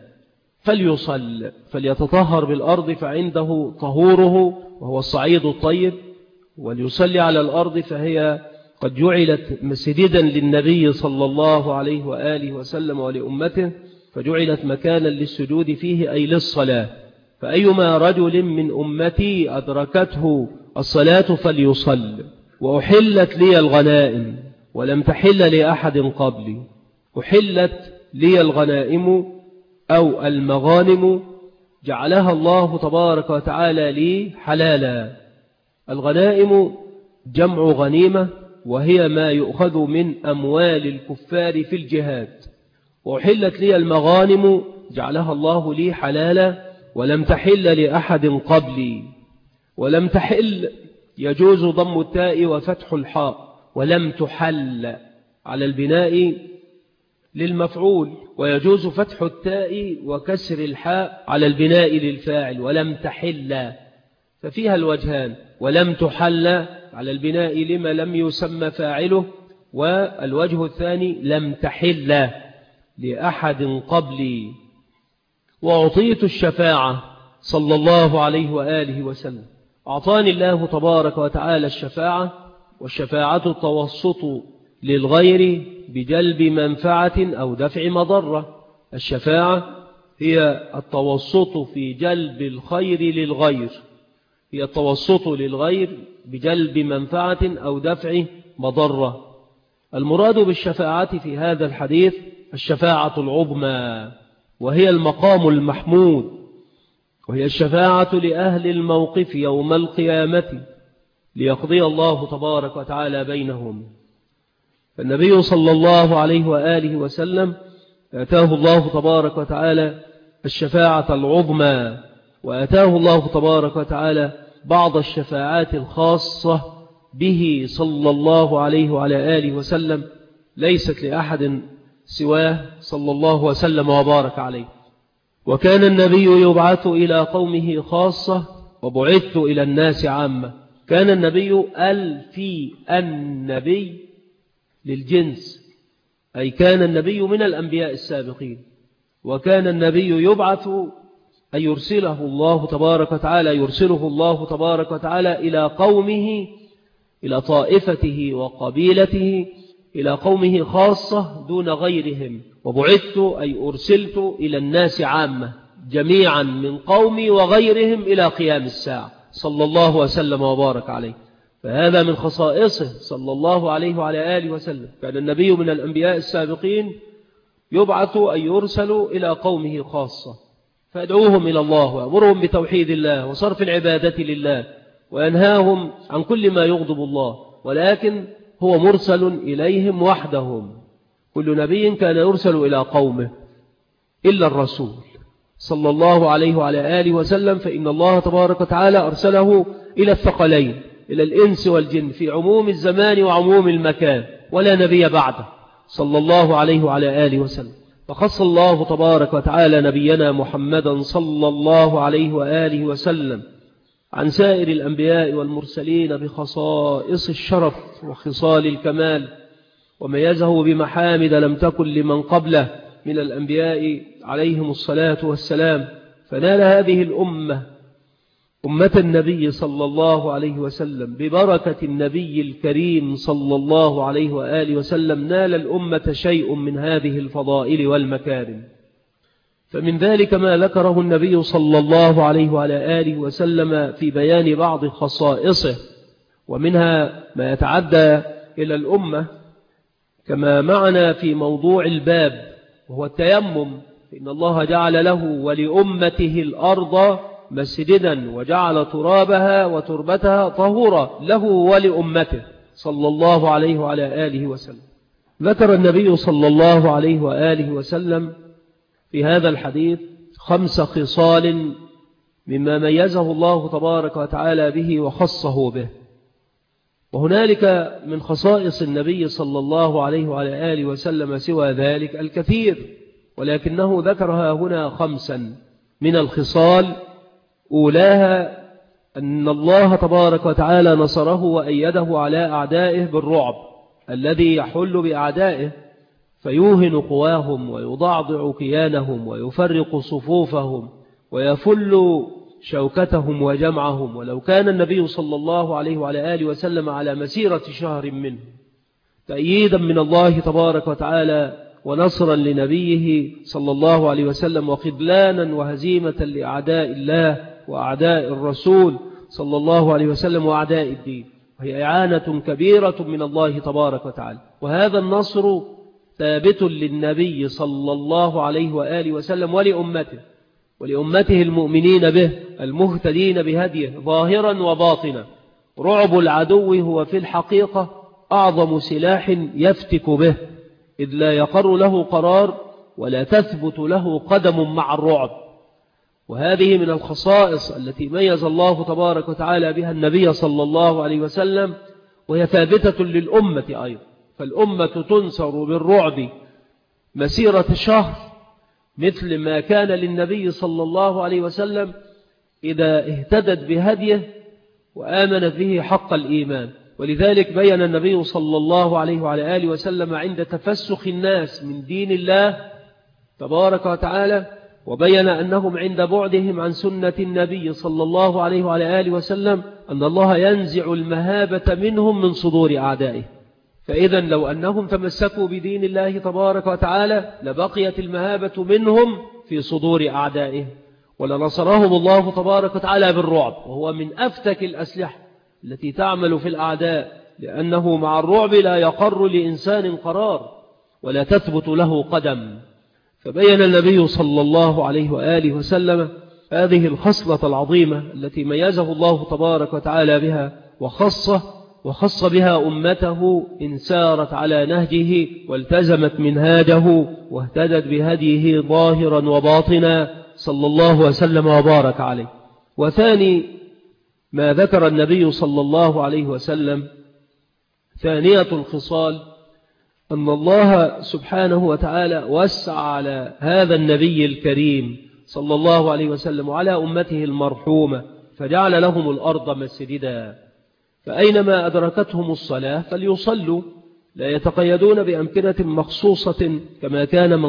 فليصل، فليتطهر بالأرض فعنده طهوره وهو الصعيد الطيب، وليصلي على الأرض فهي قد جعلت مسجدا للنبي صلى الله عليه وآله وسلم ولأمته، فجعلت مكانا للسجود فيه، أي للصلاة. فأيما رجل من أمتي أدركته الصلاة فليصل. وأحلت لي الغنائم ولم تحل لأحد قبلي. أحلت لي الغنائم أو المغانم، جعلها الله تبارك وتعالى لي حلالا. الغنائم جمع غنيمة، وهي ما يؤخذ من أموال الكفار في الجهاد. وأحلت لي المغانم، جعلها الله لي حلالا، ولم تحل لأحد قبلي. ولم تحل يجوز ضم التاء وفتح الحاء، ولم تحل على البناء للمفعول، ويجوز فتح التاء وكسر الحاء على البناء للفاعل، ولم تحل، ففيها الوجهان. ولم تحل على البناء لما لم يسمى فاعله، والوجه الثاني لم تحل لأحد قبلي. وأعطيت الشفاعة صلى الله عليه وآله وسلم. أعطاني الله تبارك وتعالى الشفاعة، والشفاعة التوسط للغير بجلب منفعة أو دفع مضرة. الشفاعة هي التوسط في جلب الخير للغير، هي التوسط للغير بجلب منفعة أو دفع مضرة. المراد بالشفاعة في هذا الحديث الشفاعة العظمى، وهي المقام المحمود، وهي الشفاعة لأهل الموقف يوم القيامة ليقضي الله تبارك وتعالى بينهم. فالنبي صلى الله عليه وآله وسلم آتاه الله تبارك وتعالى الشفاعة العظمى، وآتاه الله تبارك وتعالى بعض الشفاعات الخاصة به صلى الله عليه وعلى آله وسلم ليست لأحد سواه صلى الله وسلم وبارك عليه. وكان النبي يبعث إلى قومه خاصة وبعثت إلى الناس عامة. كان النبي في النبي للجنس، أي كان النبي من الأنبياء السابقين، وكان النبي يبعث أن يرسله الله تبارك وتعالى إلى قومه، إلى طائفته وقبيلته، إلى قومه خاصة دون غيرهم. وبعثت أي أرسلت إلى الناس عامة جميعا من قومي وغيرهم إلى قيام الساعة صلى الله وسلم وبارك عليه. فهذا من خصائصه صلى الله عليه وعلى آله وسلم. كان النبي من الأنبياء السابقين يبعث أن يرسل إلى قومه خاصة، فيدعوهم إلى الله ويأمرهم بتوحيد الله وصرف العبادة لله، وينهاهم عن كل ما يغضب الله، ولكن هو مرسل إليهم وحدهم. كل نبي كان يرسل إلى قومه إلا الرسول صلى الله عليه وعلى آله وسلم، فإن الله تبارك وتعالى أرسله إلى الثقلين، إلى الإنس والجن، في عموم الزمان وعموم المكان، ولا نبي بعده صلى الله عليه وعلى آله وسلم. فخص الله تبارك وتعالى نبينا محمدا صلى الله عليه وآله وسلم عن سائر الأنبياء والمرسلين بخصائص الشرف وخصال الكمال، وميزه بمحامد لم تكن لمن قبله من الأنبياء عليهم الصلاة والسلام. فنال هذه الأمة، أمة النبي صلى الله عليه وسلم، ببركة النبي الكريم صلى الله عليه وآله وسلم، نال الأمة شيء من هذه الفضائل والمكارم. فمن ذلك ما ذكره النبي صلى الله عليه وعلى آله وسلم في بيان بعض خصائصه، ومنها ما يتعدى إلى الأمة كما معنا في موضوع الباب، وهو التيمم. إن الله جعل له ولأمته الأرض مسجدا وجعل ترابها وتربتها طهورا له ولأمته صلى الله عليه وعلى آله وسلم. ذكر النبي صلى الله عليه وآله وسلم في هذا الحديث 5 خصال مما ميزه الله تبارك وتعالى به وخصه به. وهنالك من خصائص النبي صلى الله عليه وعلى آله وسلم سوى ذلك الكثير، ولكنه ذكرها هنا 5 من الخصال. أولاها أن الله تبارك وتعالى نصره وأيده على أعدائه بالرعب الذي يحل بأعدائه، فيوهن قواهم ويضعضع كيانهم ويفرق صفوفهم ويفل شوكتهم وجمعهم. ولو كان النبي صلى الله عليه وعلى آله وسلم على مسيرة شهر منه تأييدا من الله تبارك وتعالى ونصرا لنبيه صلى الله عليه وسلم، وخذلانا وهزيمة لأعداء الله وأعداء الرسول صلى الله عليه وسلم وأعداء الدين، وهي إعانة كبيرة من الله تبارك وتعالى. وهذا النصر ثابت للنبي صلى الله عليه وآله وسلم ولأمته المؤمنين به المهتدين بهديه ظاهرا وباطنا. رعب العدو هو في الحقيقة أعظم سلاح يفتك به، إذ لا يقر له قرار ولا تثبت له قدم مع الرعب. وهذه من الخصائص التي ميز الله تبارك وتعالى بها النبي صلى الله عليه وسلم، وهي ثابتة للأمة أيضا. فالأمة تنصر بالرعب مسيرة شهر، مثل ما كان للنبي صلى الله عليه وسلم إذا اهتدت بهديه وآمنت به حق الإيمان. ولذلك بيّن النبي صلى الله عليه وعلى آله وسلم عند تفسخ الناس من دين الله تبارك وتعالى، وبيّن أنهم عند بعدهم عن سنة النبي صلى الله عليه وعلى آله وسلم أن الله ينزع المهابة منهم من صدور أعدائه، فإذا لو أنهم تمسكوا بدين الله تبارك وتعالى لبقيت المهابة منهم في صدور أعدائهم، ولنصرهم الله تبارك وتعالى بالرعب، وهو من أفتك الأسلحة التي تعمل في الأعداء، لأنه مع الرعب لا يقر لإنسان قرار ولا تثبت له قدم. فبين النبي صلى الله عليه وآله وسلم هذه الخصلة العظيمة التي ميزه الله تبارك وتعالى بها وخص بها أمته إن سارت على نهجه والتزمت منهاجه واهتدت بهديه ظاهرا وباطنا صلى الله وسلم وبارك عليه. وثاني ما ذكر النبي صلى الله عليه وسلم ثانية الخصال أن الله سبحانه وتعالى وسع على هذا النبي الكريم صلى الله عليه وسلم وعلى أمته المرحومة فجعل لهم الأرض مسجدا، فأينما أدركتهم الصلاة فليصلوا، لا يتقيدون بأمكنة مخصوصة كما كان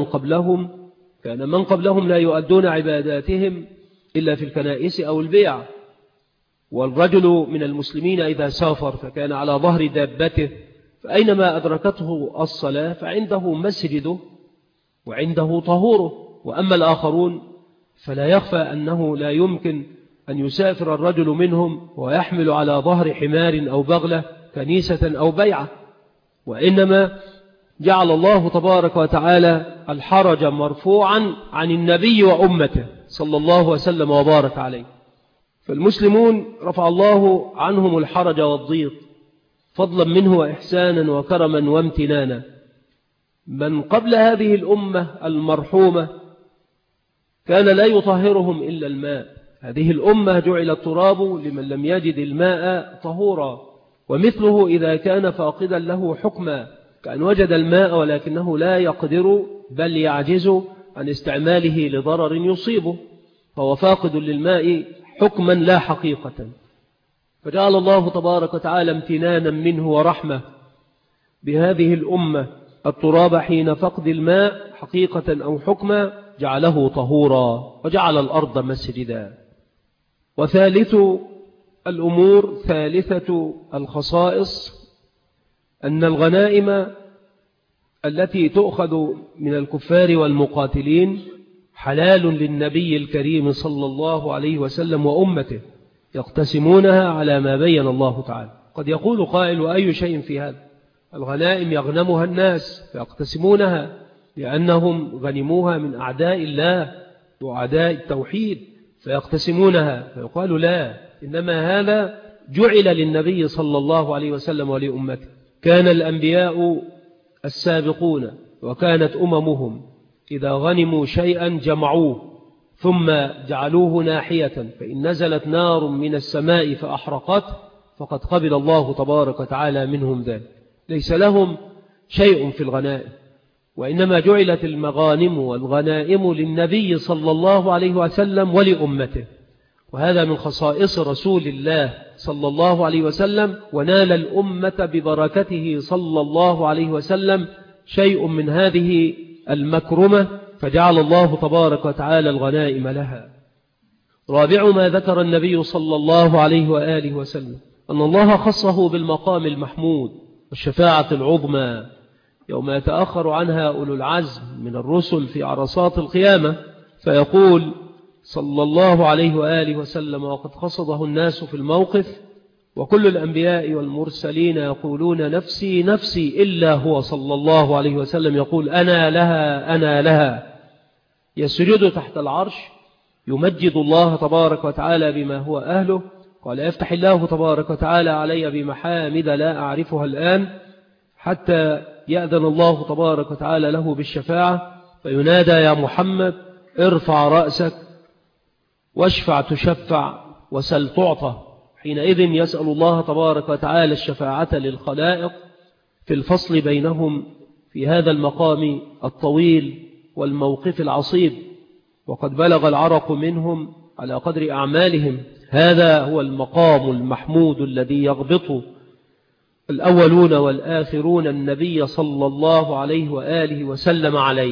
من قبلهم لا يؤدون عباداتهم إلا في الكنائس أو البيع. والرجل من المسلمين إذا سافر فكان على ظهر دابته فأينما أدركته الصلاة فعنده مسجده وعنده طهوره. وأما الآخرون فلا يخفى أنه لا يمكن أن يسافر الرجل منهم ويحمل على ظهر حمار أو بغلة كنيسة أو بيعة، وإنما جعل الله تبارك وتعالى الحرج مرفوعا عن النبي وأمته صلى الله وسلم وبارك عليه. فالمسلمون رفع الله عنهم الحرج والضيق فضلا منه وإحسانا وكرما وامتنانا. من قبل هذه الأمة المرحومة كان لا يطهرهم إلا الماء، هذه الأمة جعل التراب لمن لم يجد الماء طهورا، ومثله إذا كان فاقدا له حكما كأن وجد الماء ولكنه لا يقدر بل يعجز عن استعماله لضرر يصيبه، فهو فاقد للماء حكما لا حقيقة. فجعل الله تبارك وتعالى امتنانا منه ورحمة بهذه الأمة التراب حين فقد الماء حقيقة أو حكما جعله طهورا وجعل الأرض مسجدا. وثالث الأمور ثالثة الخصائص أن الغنائم التي تؤخذ من الكفار والمقاتلين حلال للنبي الكريم صلى الله عليه وسلم وأمته يقتسمونها على ما بين الله تعالى. قد يقول قائل وأي شيء في هذا؟ الغنائم يغنمها الناس فيقتسمونها لأنهم غنموها من أعداء الله وأعداء التوحيد فيقتسمونها، فيقال لا، إنما هذا جعل للنبي صلى الله عليه وسلم ولأمته. كان الأنبياء السابقون وكانت أممهم إذا غنموا شيئا جمعوه ثم جعلوه ناحية، فإن نزلت نار من السماء فأحرقته فقد قبل الله تبارك وتعالى منهم ذلك. ليس لهم شيء في الغنائم، وإنما جعلت المغانم والغنائم للنبي صلى الله عليه وسلم ولأمته، وهذا من خصائص رسول الله صلى الله عليه وسلم، ونال الأمة ببركته صلى الله عليه وسلم شيء من هذه المكرمة فجعل الله تبارك وتعالى الغنائم لها. رابع ما ذكر النبي صلى الله عليه وآله وسلم أن الله خصه بالمقام المحمود والشفاعة العظمى يوم يتأخر عنها أولو العزم من الرسل في عرصات القيامة، فيقول صلى الله عليه وآله وسلم وقد قصده الناس في الموقف وكل الأنبياء والمرسلين يقولون نفسي نفسي إلا هو صلى الله عليه وسلم يقول أنا لها أنا لها، يسجد تحت العرش يمجد الله تبارك وتعالى بما هو أهله. قال يفتح الله تبارك وتعالى علي بمحامد لا أعرفها الآن حتى يأذن الله تبارك وتعالى له بالشفاعة فينادى يا محمد ارفع رأسك واشفع تشفع وسل تعطى. حينئذ يسأل الله تبارك وتعالى الشفاعة للخلائق في الفصل بينهم في هذا المقام الطويل والموقف العصيب، وقد بلغ العرق منهم على قدر أعمالهم. هذا هو المقام المحمود الذي يغبط الأولون والآخرون النبي صلى الله عليه وآله وسلم عليه.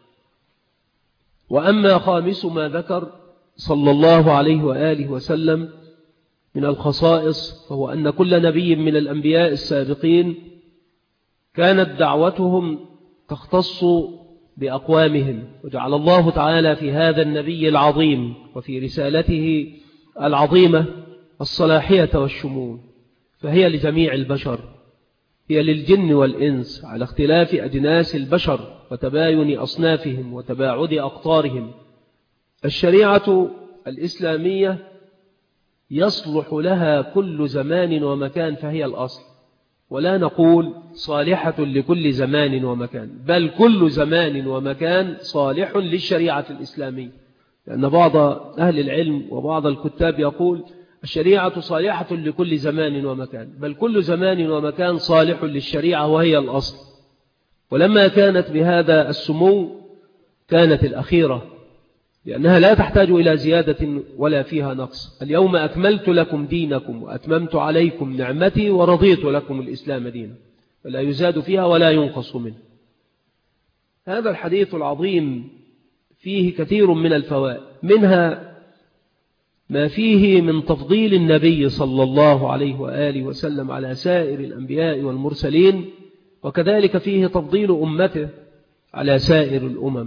وأما خامس ما ذكر صلى الله عليه وآله وسلم من الخصائص فهو أن كل نبي من الأنبياء السابقين كانت دعوتهم تختص بأقوامهم، وجعل الله تعالى في هذا النبي العظيم وفي رسالته العظيمة الصلاحية والشمول، فهي لجميع البشر، هي للجن والإنس على اختلاف أجناس البشر وتباين أصنافهم وتباعد أقطارهم. الشريعة الإسلامية يصلح لها كل زمان ومكان، فهي الأصل، ولا نقول صالحة لكل زمان ومكان، بل كل زمان ومكان صالح للشريعة الإسلامية، لأن بعض أهل العلم وبعض الكتاب يقول الشريعة صالحة لكل زمان ومكان، بل كل زمان ومكان صالح للشريعة وهي الأصل. ولما كانت بهذا السمو كانت الأخيرة، لأنها لا تحتاج إلى زيادة ولا فيها نقص. اليوم أكملت لكم دينكم وأتممت عليكم نعمتي ورضيت لكم الإسلام دينا، فلا يزاد فيها ولا ينقص منه. هذا الحديث العظيم فيه كثير من الفوائد، منها ما فيه من تفضيل النبي صلى الله عليه وآله وسلم على سائر الأنبياء والمرسلين، وكذلك فيه تفضيل أمته على سائر الأمم.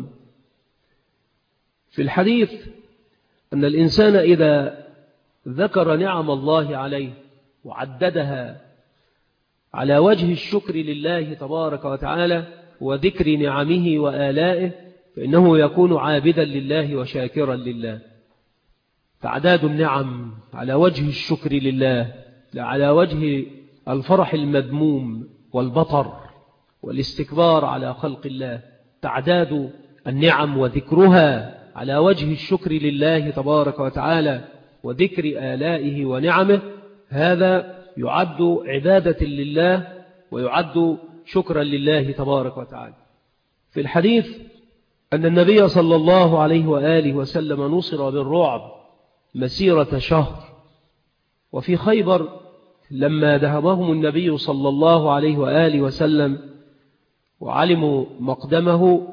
في الحديث أن الإنسان إذا ذكر نعم الله عليه وعددها على وجه الشكر لله تبارك وتعالى وذكر نعمه وآلائه، فإنه يكون عابدا لله وشاكرا لله. تعداد النعم على وجه الشكر لله، لا على وجه الفرح المذموم والبطر والاستكبار على خلق الله. تعداد النعم وذكرها على وجه الشكر لله تبارك وتعالى وذكر آلائه ونعمه، هذا يعد عبادة لله ويعد شكرا لله تبارك وتعالى. في الحديث أن النبي صلى الله عليه وآله وسلم نصر بالرعب مسيرة شهر. وفي خيبر لما ذهبهم النبي صلى الله عليه وآله وسلم وعلموا مقدمه،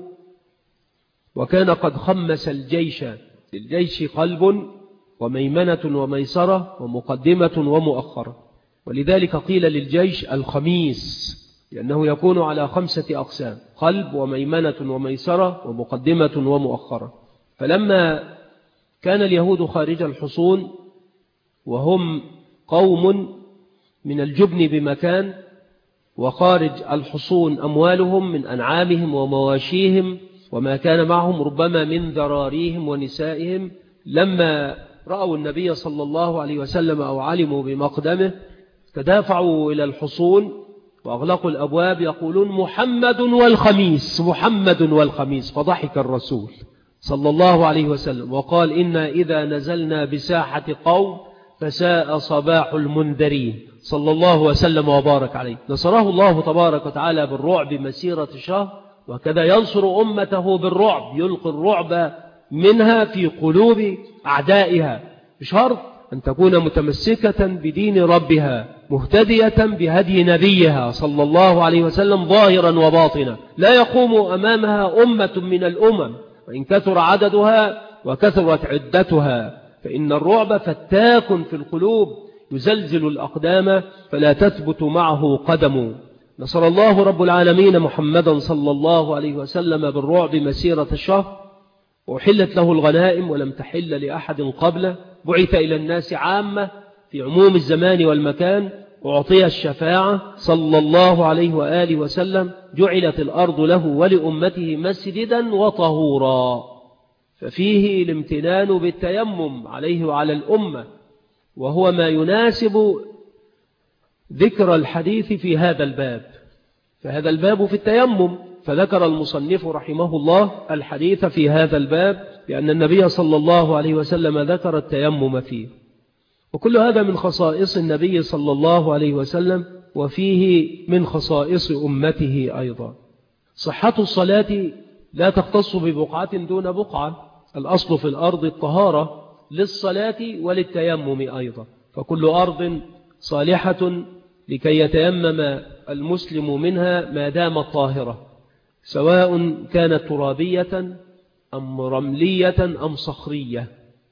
وكان قد خمس الجيش، للجيش قلب وميمنة وميسرة ومقدمة ومؤخرة، ولذلك قيل للجيش الخميس، لأنه يكون على 5 أقسام: قلب وميمنة وميسرة ومقدمة ومؤخرة. فلما كان اليهود خارج الحصون وهم قوم من الجبن بمكان، وخارج الحصون أموالهم من أنعامهم ومواشيهم وما كان معهم ربما من ذراريهم ونسائهم، لما رأوا النبي صلى الله عليه وسلم أو علموا بمقدمه تدافعوا إلى الحصون وأغلقوا الأبواب يقولون محمد والخميس، محمد والخميس. فضحك الرسول صلى الله عليه وسلم وقال: إنا إذا نزلنا بساحة قوم فساء صباح المنذرين، صلى الله وسلم وبارك عليه. نصره الله تبارك وتعالى بالرعب مسيرة شهر، وكذا ينصر أمته بالرعب، يلقي الرعب منها في قلوب أعدائها، بشرط أن تكون متمسكة بدين ربها، مهتدية بهدي نبيها صلى الله عليه وسلم ظاهرا وباطنا، لا يقوم أمامها أمة من الأمم وإن كثر عددها وكثرت عدتها، فإن الرعب فتاك في القلوب يزلزل الأقدام فلا تثبت معه قدم. نصر الله رب العالمين محمدا صلى الله عليه وسلم بالرعب مسيرة الشهر، وحلت له الغنائم ولم تحل لأحد قبله، بعث إلى الناس عامة في عموم الزمان والمكان، أعطي الشفاعة صلى الله عليه وآله وسلم، جعلت الأرض له ولأمته مسجدا وطهورا. ففيه الامتنان بالتيمم عليه وعلى الأمة، وهو ما يناسب ذكر الحديث في هذا الباب. فهذا الباب في التيمم، فذكر المصنف رحمه الله الحديث في هذا الباب لأن النبي صلى الله عليه وسلم ذكر التيمم فيه. وكل هذا من خصائص النبي صلى الله عليه وسلم، وفيه من خصائص أمته أيضا. صحة الصلاة لا تختص ببقعة دون بقعة، الأصل في الأرض الطهارة للصلاة وللتيمم أيضا، فكل أرض صالحة لكي يتيمم المسلم منها ما دامت طاهرة، سواء كانت ترابية أم رملية أم صخرية،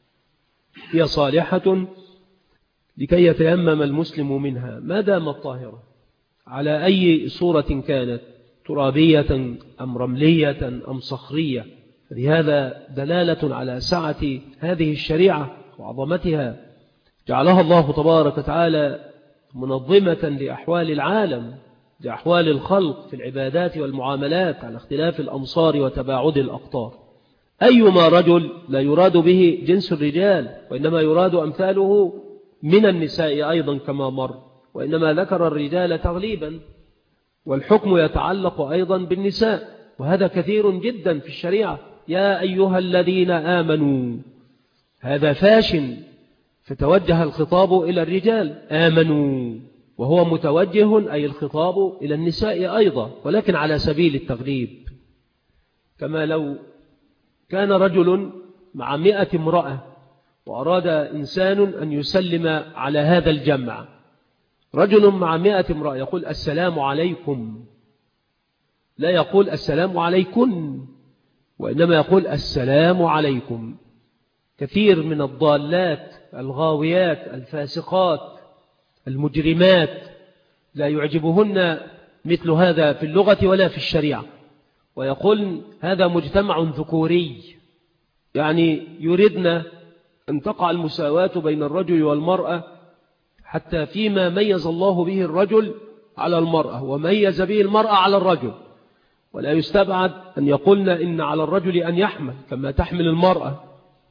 هي صالحة لكي يتيمم المسلم منها ما دامت طاهرة. على أي صورة كانت، ترابية أم رملية أم صخرية. فلهذا دلالة على سعة هذه الشريعة وعظمتها، جعلها الله تبارك وتعالى منظمة لأحوال العالم، لأحوال الخلق في العبادات والمعاملات على اختلاف الأمصار وتباعد الأقطار. أيما رجل لا يراد به جنس الرجال، وإنما يراد أمثاله من النساء أيضا كما مر، وإنما ذكر الرجال تغليبا، والحكم يتعلق أيضا بالنساء، وهذا كثير جدا في الشريعة. يا أيها الذين آمنوا، هذا فاشن، فتوجه الخطاب إلى الرجال آمنوا، وهو متوجه أي الخطاب إلى النساء أيضا، ولكن على سبيل التغليب. كما لو كان رجل مع 100 امرأة وأراد إنسان أن يسلم على هذا الجمع، رجل مع 100 امرأة يقول السلام عليكم، لا يقول السلام عليكن، وإنما يقول السلام عليكم. كثير من الضالات الغاويات الفاسقات المجرمات لا يعجبهن مثل هذا في اللغة ولا في الشريعة، ويقول هذا مجتمع ذكوري، يعني يريدنا أن تقع المساواة بين الرجل والمرأة، حتى فيما ميز الله به الرجل على المرأة وميز به المرأة على الرجل. ولا يستبعد أن يقولنا إن على الرجل أن يحمل كما تحمل المرأة،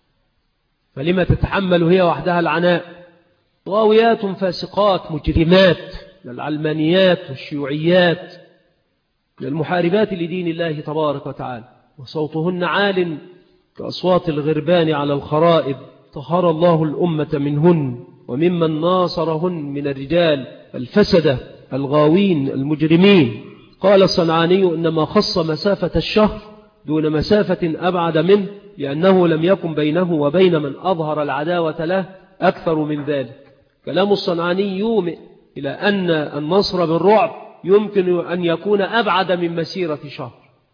فلما تتحمل هي وحدها العناء. غاويات فاسقات مجرمات، العلمانيات والشيوعيات، المحاربات لدين الله تبارك وتعالى، وصوتهن عال كأصوات الغربان على الخرائب، طهر الله الأمة منهن وممن ناصرهن من الرجال الفسدة الغاوين المجرمين. قال الصنعاني إنما خص مسافة الشهر دون مسافة أبعد منه، لأنه لم يكن بينه وبين من أظهر العداوة له أكثر من ذلك. كلام الصنعاني يومئ إلى أن النصر بالرعب يمكن أن يكون أبعد من مسيرة شهر،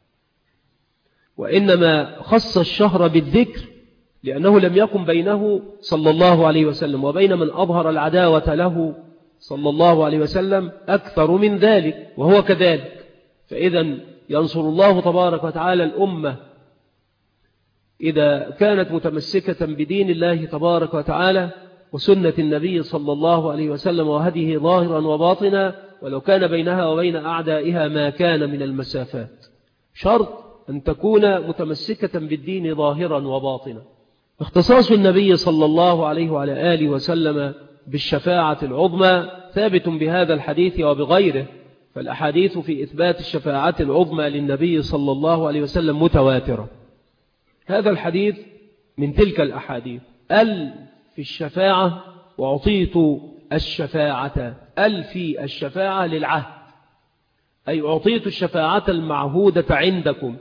وإنما خص الشهر بالذكر لأنه لم يكن بينه صلى الله عليه وسلم وبين من أظهر العداوة له صلى الله عليه وسلم أكثر من ذلك، وهو كذلك. فإذا ينصر الله تبارك وتعالى الأمة إذا كانت متمسكة بدين الله تبارك وتعالى وسنة النبي صلى الله عليه وسلم وهديه ظاهرا وباطنا، ولو كان بينها وبين أعدائها ما كان من المسافات. شرط أن تكون متمسكة بالدين ظاهرا وباطنا. اختصاص النبي صلى الله عليه وعلى آله وسلم بالشفاعة العظمى ثابت بهذا الحديث وبغيره، فالأحاديث في إثبات الشفاعة العظمى للنبي صلى الله عليه وسلم متواترة. هذا الحديث من تلك الأحاديث. في الشفاعة وأعطيت الشفاعة، في الشفاعة للعهد، أي أعطيت الشفاعة المعهودة عندكم،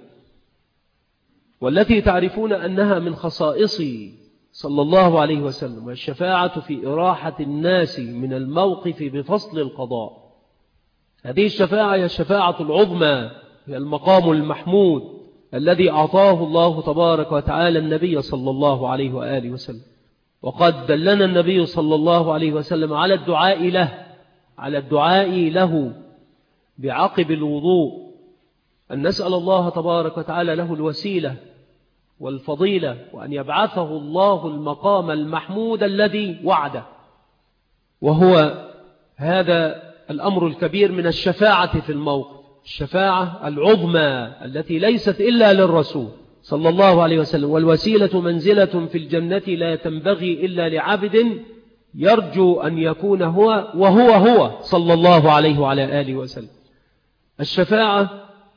والتي تعرفون أنها من خصائصه صلى الله عليه وسلم، والشفاعة في إراحة الناس من الموقف بفصل القضاء. هذه الشفاعة هي الشفاعة العظمى، هي المقام المحمود الذي أعطاه الله تبارك وتعالى النبي صلى الله عليه وآله وسلم. وقد دلنا النبي صلى الله عليه وسلم على الدعاء له بعقب الوضوء، أن نسأل الله تبارك وتعالى له الوسيلة والفضيلة، وأن يبعثه الله المقام المحمود الذي وعده. وهو هذا الأمر الكبير من الشفاعة في الموقف، الشفاعة العظمى التي ليست إلا للرسول صلى الله عليه وسلم. والوسيلة منزلة في الجنة لا تنبغي إلا لعبد يرجو أن يكون هو وهو صلى الله عليه وعلى آله وسلم. الشفاعة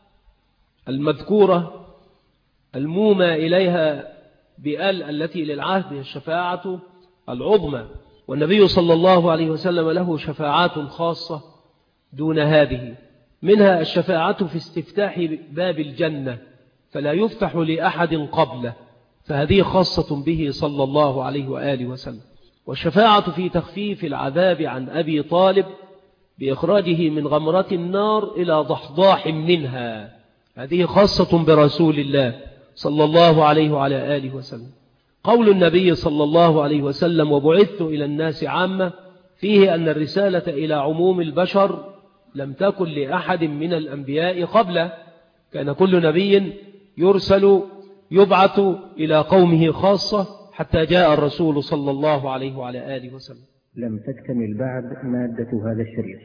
المذكورة المومى إليها التي للعهد هي الشفاعة العظمى، والنبي صلى الله عليه وسلم له شفاعات خاصة دون هذه، منها الشفاعة في استفتاح باب الجنة فلا يفتح لأحد قبله، فهذه خاصة به صلى الله عليه وآله وسلم. والشفاعة في تخفيف العذاب عن أبي طالب بإخراجه من غمرة النار إلى ضحضاح منها، هذه خاصة برسول الله صلى الله عليه وعلى آله وسلم. قول النبي صلى الله عليه وسلم وبعثت إلى الناس عامة، فيه أن الرسالة إلى عموم البشر لم تكن لأحد من الأنبياء قبله، كان كل نبي يرسل يبعث إلى قومه خاصة حتى جاء الرسول صلى الله عليه وعلى آله وسلم. لم تكتمل بعد مادة هذا الشريط،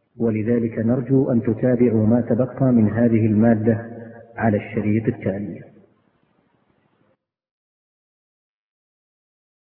ولذلك نرجو أن تتابعوا ما تبقى من هذه المادة على الشريط التالي.